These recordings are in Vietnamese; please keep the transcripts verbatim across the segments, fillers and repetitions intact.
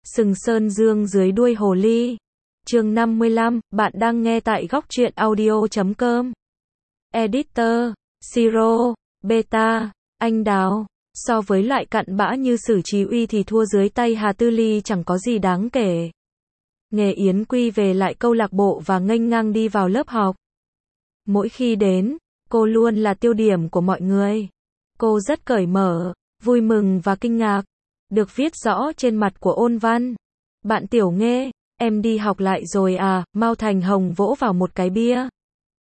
Sừng Sơn Dương dưới đuôi hồ ly. Chương năm mươi lăm, bạn đang nghe tại góc truyện audio chấm com. Editor, Siro, Beta, Anh Đào. So với loại cặn bã như Sử Chí Uy thì thua dưới tay Hà Tư Ly chẳng có gì đáng kể. Nghề Yến Quy về lại câu lạc bộ và nghênh ngang đi vào lớp học. Mỗi khi đến, cô luôn là tiêu điểm của mọi người. Cô rất cởi mở, vui mừng và kinh ngạc. Được viết rõ trên mặt của Ôn Văn. Bạn Tiểu Nghê, em đi học lại rồi à? Mao Thành Hồng vỗ vào một cái bia.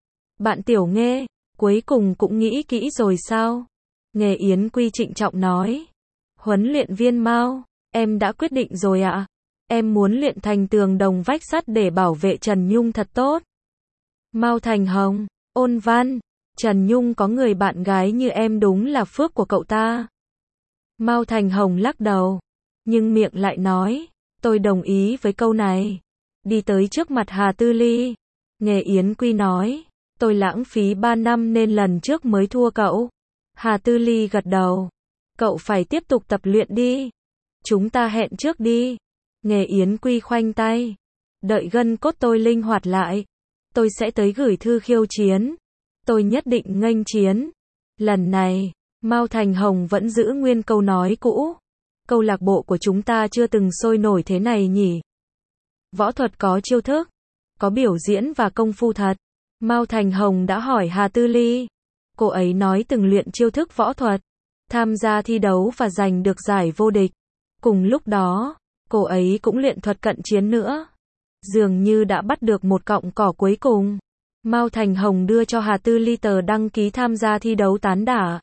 Bạn Tiểu Nghê, cuối cùng cũng nghĩ kỹ rồi sao? Nghề Yến Quy trịnh trọng nói. Huấn luyện viên Mao, em đã quyết định rồi ạ. À? Em muốn luyện thành tường đồng vách sắt để bảo vệ Trần Nhung thật tốt. Mao Thành Hồng, Ôn Văn, Trần Nhung có người bạn gái như em đúng là phước của cậu ta. Mao Thành Hồng lắc đầu, nhưng miệng lại nói, tôi đồng ý với câu này. Đi tới trước mặt Hà Tư Ly. Nghề Yến Quy nói, tôi lãng phí ba năm nên lần trước mới thua cậu. Hà Tư Ly gật đầu. Cậu phải tiếp tục tập luyện đi. Chúng ta hẹn trước đi. Nghề Yến Quy khoanh tay. Đợi gân cốt tôi linh hoạt lại. Tôi sẽ tới gửi thư khiêu chiến. Tôi nhất định nghênh chiến. Lần này, Mao Thành Hồng vẫn giữ nguyên câu nói cũ. Câu lạc bộ của chúng ta chưa từng sôi nổi thế này nhỉ. Võ thuật có chiêu thức, có biểu diễn và công phu thật. Mao Thành Hồng đã hỏi Hà Tư Ly. Cô ấy nói từng luyện chiêu thức võ thuật, tham gia thi đấu và giành được giải vô địch. Cùng lúc đó, cô ấy cũng luyện thuật cận chiến nữa. Dường như đã bắt được một cọng cỏ cuối cùng. Mao Thành Hồng đưa cho Hà Tư Ly tờ đăng ký tham gia thi đấu tán đả.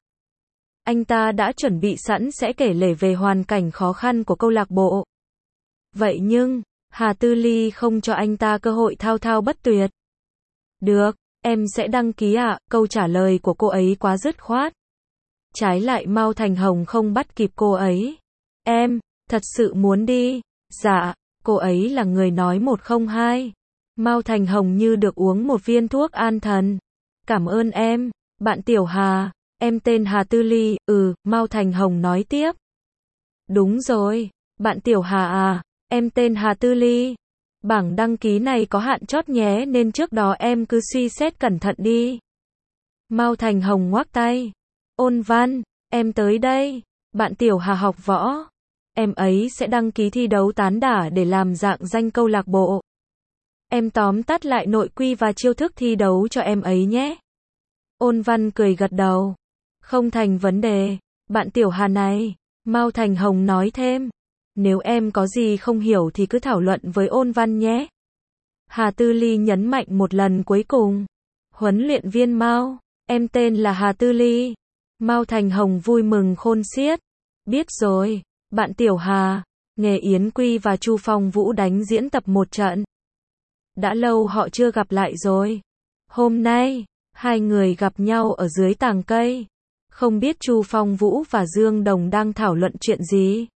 Anh ta đã chuẩn bị sẵn sẽ kể lể về hoàn cảnh khó khăn của câu lạc bộ. Vậy nhưng, Hà Tư Ly không cho anh ta cơ hội thao thao bất tuyệt. Được, em sẽ đăng ký ạ. À, câu trả lời của cô ấy quá dứt khoát. Trái lại Mao Thành Hồng không bắt kịp cô ấy. Em, thật sự muốn đi. Dạ, cô ấy là người nói một không hai. Mao Thành Hồng như được uống một viên thuốc an thần. Cảm ơn em, bạn Tiểu Hà. Em tên Hà Tư Ly, ừ, Mao Thành Hồng nói tiếp. Đúng rồi, bạn Tiểu Hà à, em tên Hà Tư Ly. Bảng đăng ký này có hạn chót nhé nên trước đó em cứ suy xét cẩn thận đi. Mao Thành Hồng ngoắc tay. Ôn Văn, em tới đây. Bạn Tiểu Hà học võ. Em ấy sẽ đăng ký thi đấu tán đả để làm dạng danh câu lạc bộ. Em tóm tắt lại nội quy và chiêu thức thi đấu cho em ấy nhé. Ôn Văn cười gật đầu. Không thành vấn đề, bạn Tiểu Hà này. Mao Thành Hồng nói thêm. Nếu em có gì không hiểu thì cứ thảo luận với Ôn Văn nhé. Hà Tư Ly nhấn mạnh một lần cuối cùng. Huấn luyện viên Mao, em tên là Hà Tư Ly. Mao Thành Hồng vui mừng khôn xiết. Biết rồi, bạn Tiểu Hà. Nghề Yến Quy và Chu Phong Vũ đánh diễn tập một trận. Đã lâu họ chưa gặp lại rồi. Hôm nay, hai người gặp nhau ở dưới tàng cây. Không biết Chu Phong Vũ và Dương Đồng đang thảo luận chuyện gì.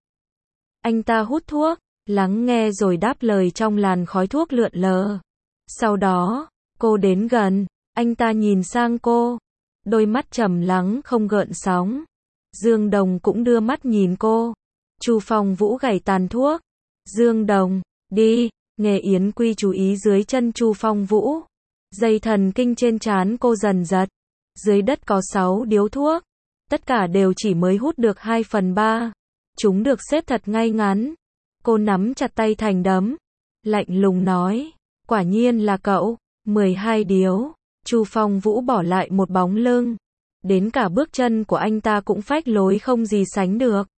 Anh ta hút thuốc, lắng nghe rồi đáp lời trong làn khói thuốc lượn lờ. Sau đó, cô đến gần, anh ta nhìn sang cô. Đôi mắt trầm lắng không gợn sóng. Dương Đồng cũng đưa mắt nhìn cô. Chu Phong Vũ gảy tàn thuốc. Dương Đồng, đi. Nghề Yến Quy chú ý dưới chân Chu Phong Vũ. Dây thần kinh trên trán cô dần giật. Dưới đất có sáu điếu thuốc. Tất cả đều chỉ mới hút được hai phần ba. Chúng được xếp thật ngay ngắn. Cô nắm chặt tay thành đấm. Lạnh lùng nói. Quả nhiên là cậu. mười hai điếu. Chu Phong Vũ bỏ lại một bóng lưng. Đến cả bước chân của anh ta cũng phách lối không gì sánh được.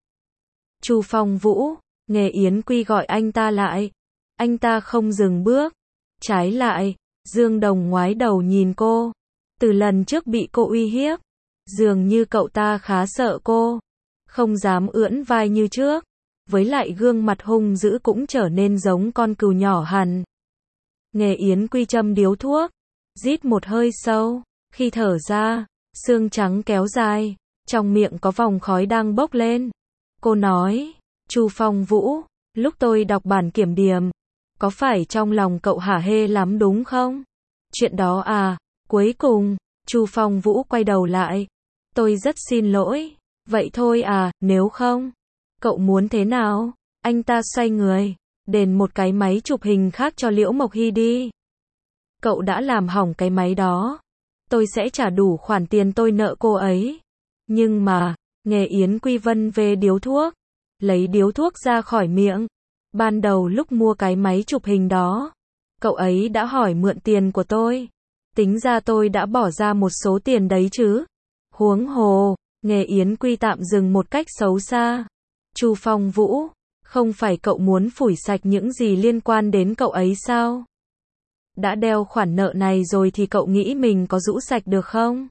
Chu Phong Vũ. Nghề Yến Quy gọi anh ta lại. Anh ta không dừng bước. Trái lại, Dương Đồng ngoái đầu nhìn cô. Từ lần trước bị cô uy hiếp, dường như cậu ta khá sợ cô. Không dám ưỡn vai như trước. Với lại gương mặt hung dữ cũng trở nên giống con cừu nhỏ hẳn. Nghề Yến Quy châm điếu thuốc. Rít một hơi sâu. Khi thở ra, xương trắng kéo dài. Trong miệng có vòng khói đang bốc lên. Cô nói, Chu Phong Vũ, lúc tôi đọc bản kiểm điểm, có phải trong lòng cậu hả hê lắm đúng không? Chuyện đó à, cuối cùng, Chu Phong Vũ quay đầu lại. Tôi rất xin lỗi. Vậy thôi à, nếu không, cậu muốn thế nào? Anh ta xoay người, đền một cái máy chụp hình khác cho Liễu Mộc Hy đi. Cậu đã làm hỏng cái máy đó. Tôi sẽ trả đủ khoản tiền tôi nợ cô ấy. Nhưng mà, Nghe Yến Quy vân về điếu thuốc. Lấy điếu thuốc ra khỏi miệng. Ban đầu lúc mua cái máy chụp hình đó, cậu ấy đã hỏi mượn tiền của tôi. Tính ra tôi đã bỏ ra một số tiền đấy chứ. Huống hồ, Nghe Yến Quy tạm dừng một cách xấu xa. Chu Phong Vũ, không phải cậu muốn phủi sạch những gì liên quan đến cậu ấy sao? Đã đeo khoản nợ này rồi thì cậu nghĩ mình có rũ sạch được không?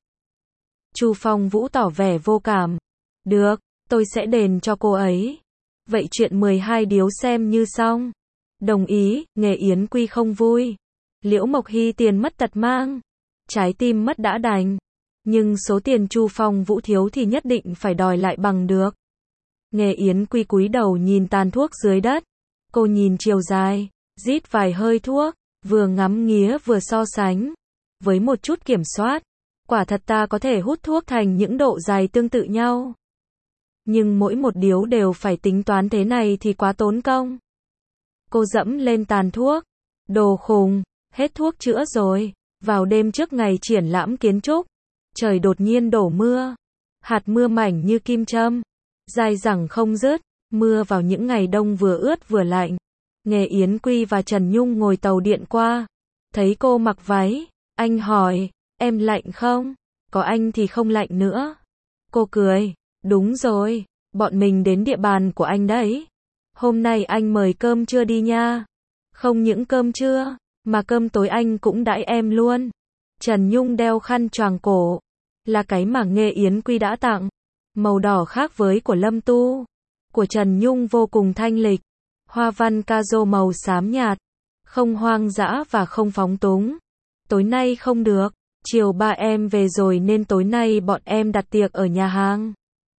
Chu Phong Vũ tỏ vẻ vô cảm. Được, tôi sẽ đền cho cô ấy. Vậy chuyện mười hai điếu xem như xong. Đồng ý, Nghe Yến Quy không vui. Liễu Mộc Hy tiền mất tật mang. Trái tim mất đã đành. Nhưng số tiền Chu Phong Vũ thiếu thì nhất định phải đòi lại bằng được. Nghe Yến Quy cúi đầu nhìn tàn thuốc dưới đất. Cô nhìn chiều dài, rít vài hơi thuốc, vừa ngắm nghía vừa so sánh. Với một chút kiểm soát, quả thật ta có thể hút thuốc thành những độ dài tương tự nhau. Nhưng mỗi một điếu đều phải tính toán thế này thì quá tốn công. Cô dẫm lên tàn thuốc. Đồ khùng, hết thuốc chữa rồi. Vào đêm trước ngày triển lãm kiến trúc, trời đột nhiên đổ mưa. Hạt mưa mảnh như kim châm, dài dẳng không dứt. Mưa vào những ngày đông vừa ướt vừa lạnh. Nghe Yến Quy và Trần Nhung ngồi tàu điện qua. Thấy cô mặc váy, anh hỏi, em lạnh không? Có anh thì không lạnh nữa. Cô cười, đúng rồi, bọn mình đến địa bàn của anh đấy. Hôm nay anh mời cơm trưa đi nha. Không những cơm trưa, mà cơm tối anh cũng đãi em luôn. Trần Nhung đeo khăn choàng cổ, là cái mà Nghe Yến Quy đã tặng. Màu đỏ khác với của Lâm Tu. Của Trần Nhung vô cùng thanh lịch. Hoa văn ca rô màu xám nhạt. Không hoang dã và không phóng túng. Tối nay không được. Chiều ba em về rồi nên tối nay bọn em đặt tiệc ở nhà hàng.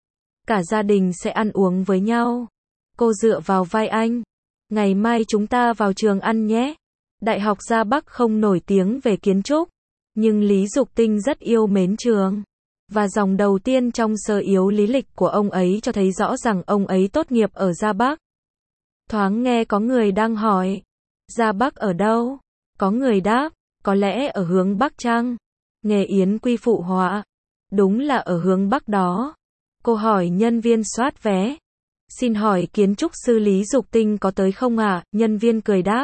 Cả gia đình sẽ ăn uống với nhau. Cô dựa vào vai anh. Ngày mai chúng ta vào trường ăn nhé. Đại học Gia Bắc không nổi tiếng về kiến trúc. Nhưng Lý Dục Tinh rất yêu mến trường. Và dòng đầu tiên trong sơ yếu lý lịch của ông ấy cho thấy rõ rằng ông ấy tốt nghiệp ở Gia Bắc. Thoáng nghe có người đang hỏi, Gia Bắc ở đâu? Có người đáp, có lẽ ở hướng Bắc chăng? Nghe Yến Quy phụ họa, đúng là ở hướng Bắc đó. Cô hỏi nhân viên soát vé, xin hỏi kiến trúc sư Lý Dục Tinh có tới không ạ? À? Nhân viên cười đáp,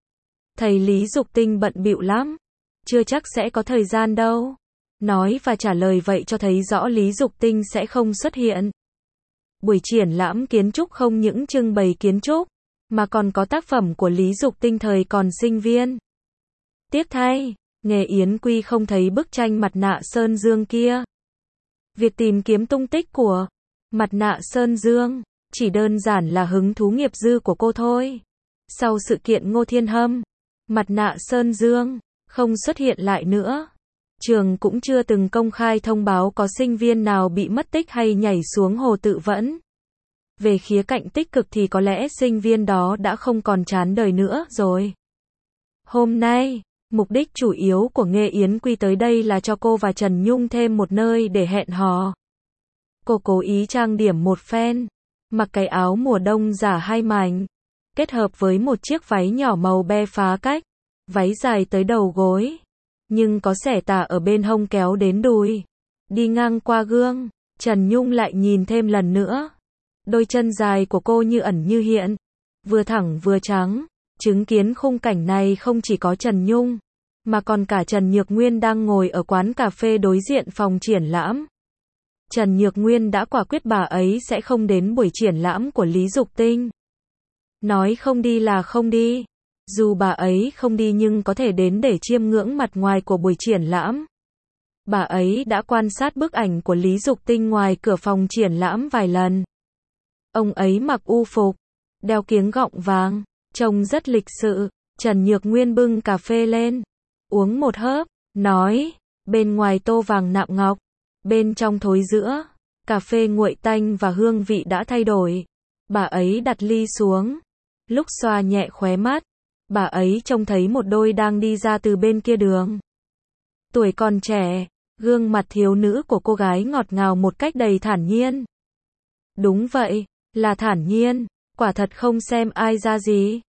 thầy Lý Dục Tinh bận bịu lắm, chưa chắc sẽ có thời gian đâu. Nói và trả lời vậy cho thấy rõ Lý Dục Tinh sẽ không xuất hiện. Buổi triển lãm kiến trúc không những trưng bày kiến trúc, mà còn có tác phẩm của Lý Dục Tinh thời còn sinh viên. Tiếc thay, Nghe Yến Quy không thấy bức tranh mặt nạ Sơn Dương kia. Việc tìm kiếm tung tích của mặt nạ Sơn Dương chỉ đơn giản là hứng thú nghiệp dư của cô thôi. Sau sự kiện Ngô Thiên Hâm, mặt nạ Sơn Dương không xuất hiện lại nữa. Trường cũng chưa từng công khai thông báo có sinh viên nào bị mất tích hay nhảy xuống hồ tự vẫn. Về khía cạnh tích cực thì có lẽ sinh viên đó đã không còn chán đời nữa rồi. Hôm nay, mục đích chủ yếu của Nghe Yến Quy tới đây là cho cô và Trần Nhung thêm một nơi để hẹn hò. Cô cố ý trang điểm một phen, mặc cái áo mùa đông giả hai mảnh, kết hợp với một chiếc váy nhỏ màu be phá cách, váy dài tới đầu gối, nhưng có xẻ tà ở bên hông kéo đến đùi. Đi ngang qua gương, Trần Nhung lại nhìn thêm lần nữa. Đôi chân dài của cô như ẩn như hiện, vừa thẳng vừa trắng. Chứng kiến khung cảnh này không chỉ có Trần Nhung, mà còn cả Trần Nhược Nguyên đang ngồi ở quán cà phê đối diện phòng triển lãm. Trần Nhược Nguyên đã quả quyết bà ấy sẽ không đến buổi triển lãm của Lý Dục Tinh. Nói không đi là không đi. Dù bà ấy không đi nhưng có thể đến để chiêm ngưỡng mặt ngoài của buổi triển lãm. Bà ấy đã quan sát bức ảnh của Lý Dục Tinh ngoài cửa phòng triển lãm vài lần. Ông ấy mặc u phục, đeo kiếng gọng vàng, trông rất lịch sự. Trần Nhược Nguyên bưng cà phê lên, uống một hớp, nói, bên ngoài tô vàng nạm ngọc, bên trong thối giữa, cà phê nguội tanh và hương vị đã thay đổi. Bà ấy đặt ly xuống, lúc xoa nhẹ khóe mắt, bà ấy trông thấy một đôi đang đi ra từ bên kia đường. Tuổi còn trẻ, gương mặt thiếu nữ của cô gái ngọt ngào một cách đầy thản nhiên. Đúng vậy, là thản nhiên, quả thật không xem ai ra gì.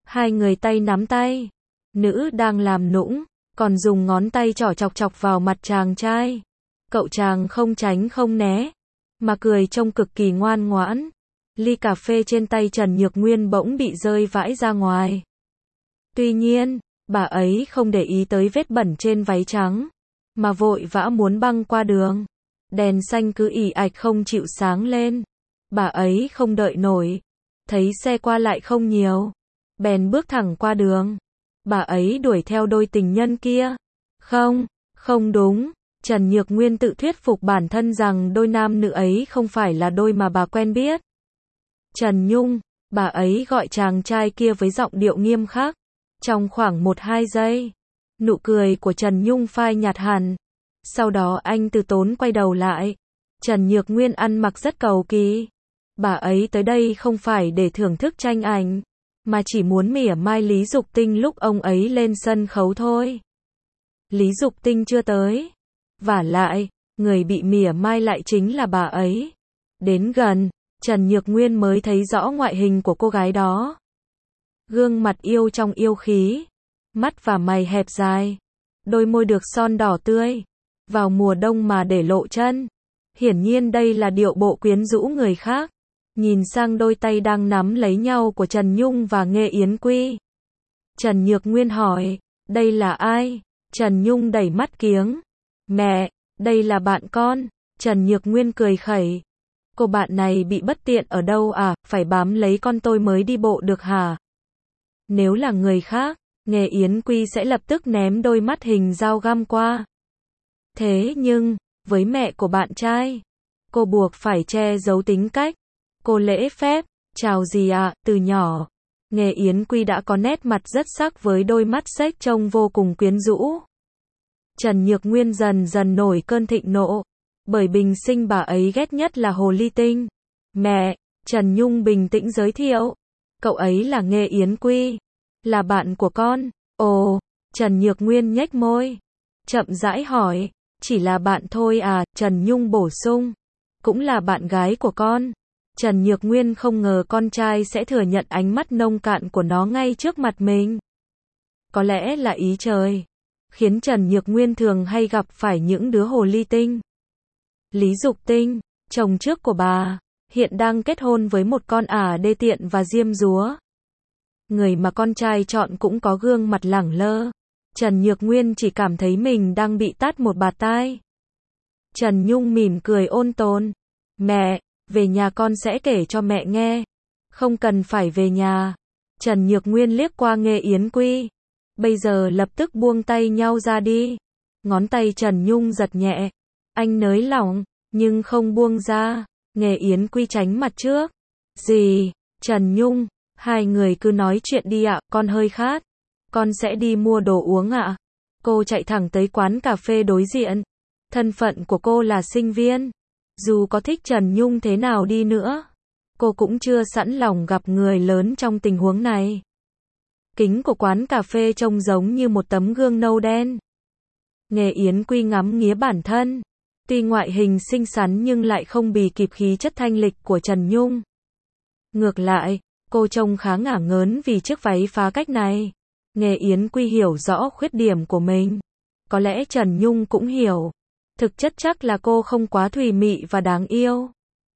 Hai người tay nắm tay. Nữ đang làm nũng, còn dùng ngón tay trỏ chọc chọc vào mặt chàng trai. Cậu chàng không tránh không né, mà cười trông cực kỳ ngoan ngoãn. Ly cà phê trên tay Trần Nhược Nguyên bỗng bị rơi vãi ra ngoài. Tuy nhiên, bà ấy không để ý tới vết bẩn trên váy trắng, mà vội vã muốn băng qua đường. Đèn xanh cứ ì ạch không chịu sáng lên. Bà ấy không đợi nổi, thấy xe qua lại không nhiều, bèn bước thẳng qua đường. Bà ấy đuổi theo đôi tình nhân kia. Không, không đúng. Trần Nhược Nguyên tự thuyết phục bản thân rằng đôi nam nữ ấy không phải là đôi mà bà quen biết. Trần Nhung, bà ấy gọi chàng trai kia với giọng điệu nghiêm khắc. Trong khoảng một hai giây, nụ cười của Trần Nhung phai nhạt hẳn. Sau đó anh từ tốn quay đầu lại. Trần Nhược Nguyên ăn mặc rất cầu kỳ. Bà ấy tới đây không phải để thưởng thức tranh ảnh, mà chỉ muốn mỉa mai Lý Dục Tinh lúc ông ấy lên sân khấu thôi. Lý Dục Tinh chưa tới. Vả lại, người bị mỉa mai lại chính là bà ấy. Đến gần, Trần Nhược Nguyên mới thấy rõ ngoại hình của cô gái đó. Gương mặt yêu trong yêu khí, mắt và mày hẹp dài, đôi môi được son đỏ tươi, vào mùa đông mà để lộ chân. Hiển nhiên đây là điệu bộ quyến rũ người khác. Nhìn sang đôi tay đang nắm lấy nhau của Trần Nhung và Nghê Yến Quy. Trần Nhược Nguyên hỏi, đây là ai? Trần Nhung đẩy mắt kiếng. Mẹ, đây là bạn con. Trần Nhược Nguyên cười khẩy. Cô bạn này bị bất tiện ở đâu à, phải bám lấy con tôi mới đi bộ được hả? Nếu là người khác, Nghê Yến Quy sẽ lập tức ném đôi mắt hình dao găm qua. Thế nhưng, với mẹ của bạn trai, cô buộc phải che giấu tính cách. Cô lễ phép, chào gì ạ, à, từ nhỏ. Nghê Yến Quy đã có nét mặt rất sắc với đôi mắt xếch trông vô cùng quyến rũ. Trần Nhược Nguyên dần dần nổi cơn thịnh nộ, bởi bình sinh bà ấy ghét nhất là hồ ly tinh. Mẹ, Trần Nhung bình tĩnh giới thiệu. Cậu ấy là Nghê Yến Quy, là bạn của con. Ồ, Trần Nhược Nguyên nhếch môi, chậm rãi hỏi, chỉ là bạn thôi à, Trần Nhung bổ sung. Cũng là bạn gái của con. Trần Nhược Nguyên không ngờ con trai sẽ thừa nhận ánh mắt nông cạn của nó ngay trước mặt mình. Có lẽ là ý trời, khiến Trần Nhược Nguyên thường hay gặp phải những đứa hồ ly tinh. Lý Dục Tinh, chồng trước của bà, hiện đang kết hôn với một con ả đê tiện và diêm dúa. Người mà con trai chọn cũng có gương mặt lẳng lơ. Trần Nhược Nguyên chỉ cảm thấy mình đang bị tát một bạt tai. Trần Nhung mỉm cười ôn tồn. Mẹ, về nhà con sẽ kể cho mẹ nghe. Không cần phải về nhà. Trần Nhược Nguyên liếc qua Nghê Yến Quy. Bây giờ lập tức buông tay nhau ra đi. Ngón tay Trần Nhung giật nhẹ. Anh nới lỏng, nhưng không buông ra. Nghê Yến Quy tránh mặt trước. Gì? Trần Nhung, hai người cứ nói chuyện đi ạ, con hơi khát. Con sẽ đi mua đồ uống ạ. Cô chạy thẳng tới quán cà phê đối diện. Thân phận của cô là sinh viên. Dù có thích Trần Nhung thế nào đi nữa, cô cũng chưa sẵn lòng gặp người lớn trong tình huống này. Kính của quán cà phê trông giống như một tấm gương nâu đen. Nghê Yến Quy ngắm nghía bản thân. Tuy ngoại hình xinh xắn nhưng lại không bì kịp khí chất thanh lịch của Trần Nhung. Ngược lại, cô trông khá ngả ngớn vì chiếc váy phá cách này. Nghê Yến Quy hiểu rõ khuyết điểm của mình. Có lẽ Trần Nhung cũng hiểu. Thực chất chắc là cô không quá thùy mị và đáng yêu.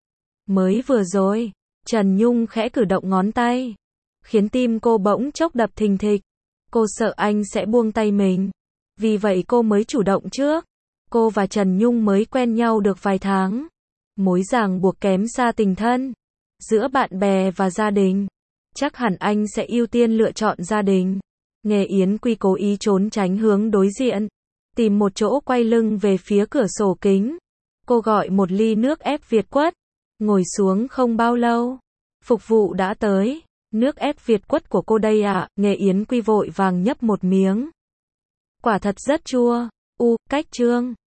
Mới vừa rồi, Trần Nhung khẽ cử động ngón tay, khiến tim cô bỗng chốc đập thình thịch. Cô sợ anh sẽ buông tay mình. Vì vậy cô mới chủ động trước. Cô và Trần Nhung mới quen nhau được vài tháng. Mối ràng buộc kém xa tình thân. Giữa bạn bè và gia đình. Chắc hẳn anh sẽ ưu tiên lựa chọn gia đình. Nghê Yến Quy cố ý trốn tránh hướng đối diện. Tìm một chỗ quay lưng về phía cửa sổ kính. Cô gọi một ly nước ép Việt Quất. Ngồi xuống không bao lâu, phục vụ đã tới. Nước ép Việt Quất của cô đây ạ. À? Nghê Yến Quy vội vàng nhấp một miếng. Quả thật rất chua. U, cách chương.